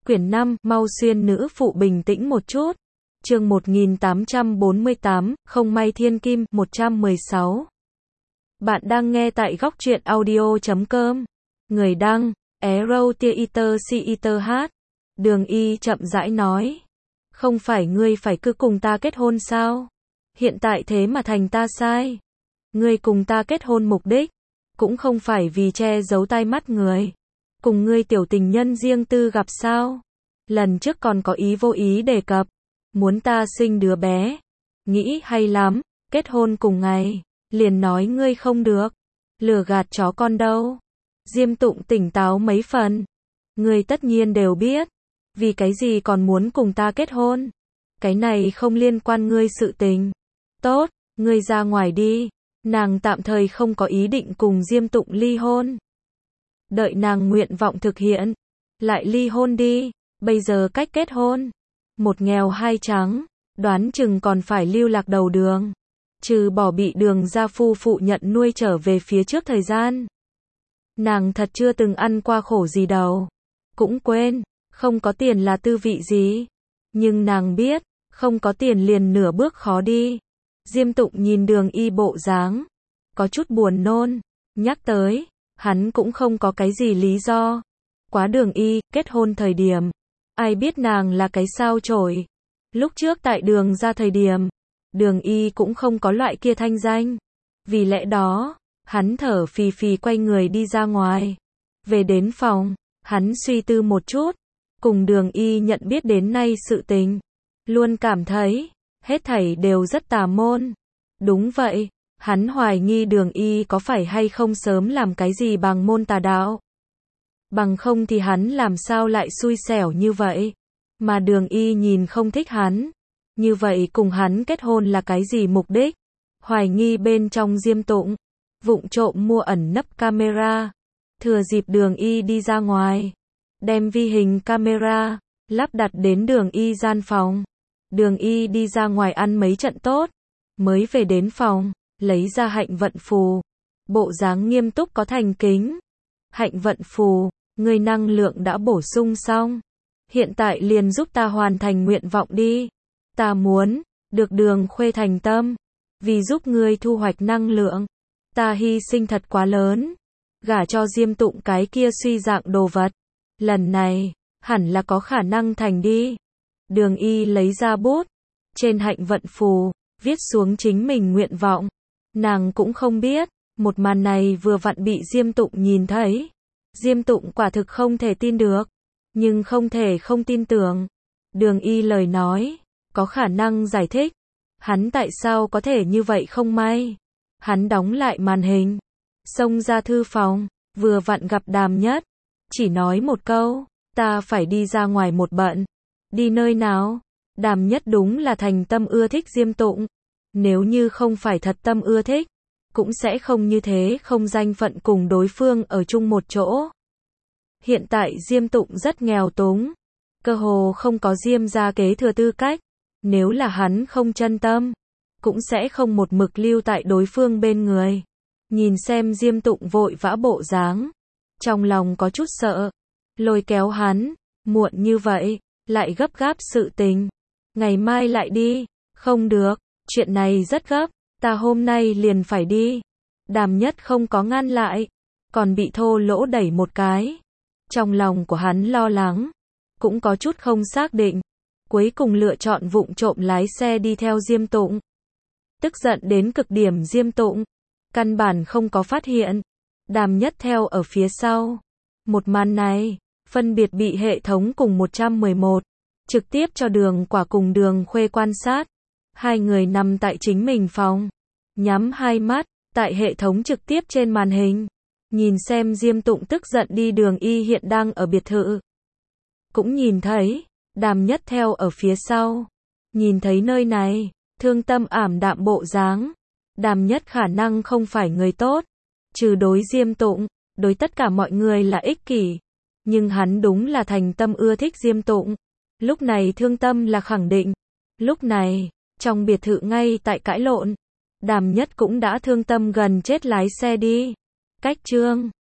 Quyển 5, mau xuyên nữ phụ bình tĩnh một chút. Chương 1848, không may thiên kim, 116. Bạn đang nghe tại góc truyện audio.com. Người đăng, Arrow Theater. Đường Y chậm rãi nói. Không phải ngươi phải cứ cùng ta kết hôn sao? Hiện tại thế mà thành ta sai. Ngươi cùng ta kết hôn mục đích, cũng không phải vì che giấu tai mắt người. Cùng ngươi tiểu tình nhân riêng tư gặp sao? Lần trước còn có ý vô ý đề cập, muốn ta sinh đứa bé. Nghĩ hay lắm, kết hôn cùng ngày, liền nói ngươi không được. Lừa gạt chó con đâu. Diêm Tụng tỉnh táo mấy phần. Ngươi tất nhiên đều biết, vì cái gì còn muốn cùng ta kết hôn? Cái này không liên quan ngươi sự tình. Tốt, ngươi ra ngoài đi. Nàng tạm thời không có ý định cùng Diêm Tụng ly hôn. Đợi nàng nguyện vọng thực hiện, lại ly hôn đi. Bây giờ cách kết hôn, một nghèo hai trắng, đoán chừng còn phải lưu lạc đầu đường. Trừ bỏ bị Đường gia phu phụ nhận nuôi trở về phía trước thời gian. Nàng thật chưa từng ăn qua khổ gì đâu. Cũng quên, không có tiền là tư vị gì. Nhưng nàng biết, không có tiền liền nửa bước khó đi. Diêm Tụng nhìn Đường Y bộ dáng, có chút buồn nôn. Nhắc tới, hắn cũng không có cái gì lý do. Quá Đường Y, kết hôn thời điểm, ai biết nàng là cái sao chổi. Lúc trước tại Đường gia thời điểm, Đường Y cũng không có loại kia thanh danh. Vì lẽ đó, hắn thở phì phì quay người đi ra ngoài. Về đến phòng, hắn suy tư một chút, cùng Đường Y nhận biết đến nay sự tình. Luôn cảm thấy, hết thảy đều rất tà môn. Đúng vậy, hắn hoài nghi Đường Y có phải hay không sớm làm cái gì bằng môn tà đạo. Bằng không thì hắn làm sao lại xui xẻo như vậy. Mà Đường Y nhìn không thích hắn. Như vậy cùng hắn kết hôn là cái gì mục đích? Hoài nghi bên trong Diêm Tụng. Vụng trộm mua ẩn nấp camera. Thừa dịp Đường Y đi ra ngoài, đem vi hình camera lắp đặt đến Đường Y gian phòng. Đường Y đi ra ngoài ăn mấy trận tốt, mới về đến phòng, lấy ra hạnh vận phù. Bộ dáng nghiêm túc có thành kính. Hạnh vận phù, ngươi năng lượng đã bổ sung xong. Hiện tại liền giúp ta hoàn thành nguyện vọng đi. Ta muốn được Đường Khuê thành tâm. Vì giúp ngươi thu hoạch năng lượng, ta hy sinh thật quá lớn. Gả cho Diêm Tụng cái kia suy dạng đồ vật. Lần này, hẳn là có khả năng thành đi. Đường Y lấy ra bút, trên hạnh vận phù, viết xuống chính mình nguyện vọng. Nàng cũng không biết, một màn này vừa vặn bị Diêm Tụng nhìn thấy. Diêm Tụng quả thực không thể tin được, nhưng không thể không tin tưởng. Đường Y lời nói, có khả năng giải thích. Hắn tại sao có thể như vậy không may. Hắn đóng lại màn hình, xông ra thư phòng, vừa vặn gặp Đàm Nhất. Chỉ nói một câu, ta phải đi ra ngoài một bận. Đi nơi nào? Đàm Nhất đúng là thành tâm ưa thích Diêm Tụng. Nếu như không phải thật tâm ưa thích, cũng sẽ không như thế không danh phận cùng đối phương ở chung một chỗ. Hiện tại Diêm Tụng rất nghèo túng, cơ hồ không có Diêm gia kế thừa tư cách. Nếu là hắn không chân tâm, cũng sẽ không một mực lưu tại đối phương bên người. Nhìn xem Diêm Tụng vội vã bộ dáng, trong lòng có chút sợ, lôi kéo hắn. Muộn như vậy, lại gấp gáp sự tình. Ngày mai lại đi. Không được, chuyện này rất gấp, ta hôm nay liền phải đi. Đàm Nhất không có ngăn lại, còn bị thô lỗ đẩy một cái. Trong lòng của hắn lo lắng, cũng có chút không xác định. Cuối cùng lựa chọn vụng trộm lái xe đi theo Diêm Tụng. Tức giận đến cực điểm Diêm Tụng, căn bản không có phát hiện. Đàm Nhất theo ở phía sau. Một màn này, phân biệt bị hệ thống cùng 111, trực tiếp cho Đường Quả cùng Đường Khuê quan sát. Hai người nằm tại chính mình phòng, nhắm hai mắt, tại hệ thống trực tiếp trên màn hình. Nhìn xem Diêm Tụng tức giận đi. Đường Y hiện đang ở biệt thự. Cũng nhìn thấy, Đàm Nhất theo ở phía sau. Nhìn thấy nơi này, thương tâm ảm đạm bộ dáng. Đàm Nhất khả năng không phải người tốt. Trừ đối Diêm Tụng, đối tất cả mọi người là ích kỷ. Nhưng hắn đúng là thành tâm ưa thích Diêm Tụng. Lúc này thương tâm là khẳng định. Lúc này, trong biệt thự ngay tại cãi lộn. Đàm Nhất cũng đã thương tâm gần chết lái xe đi. Cách chương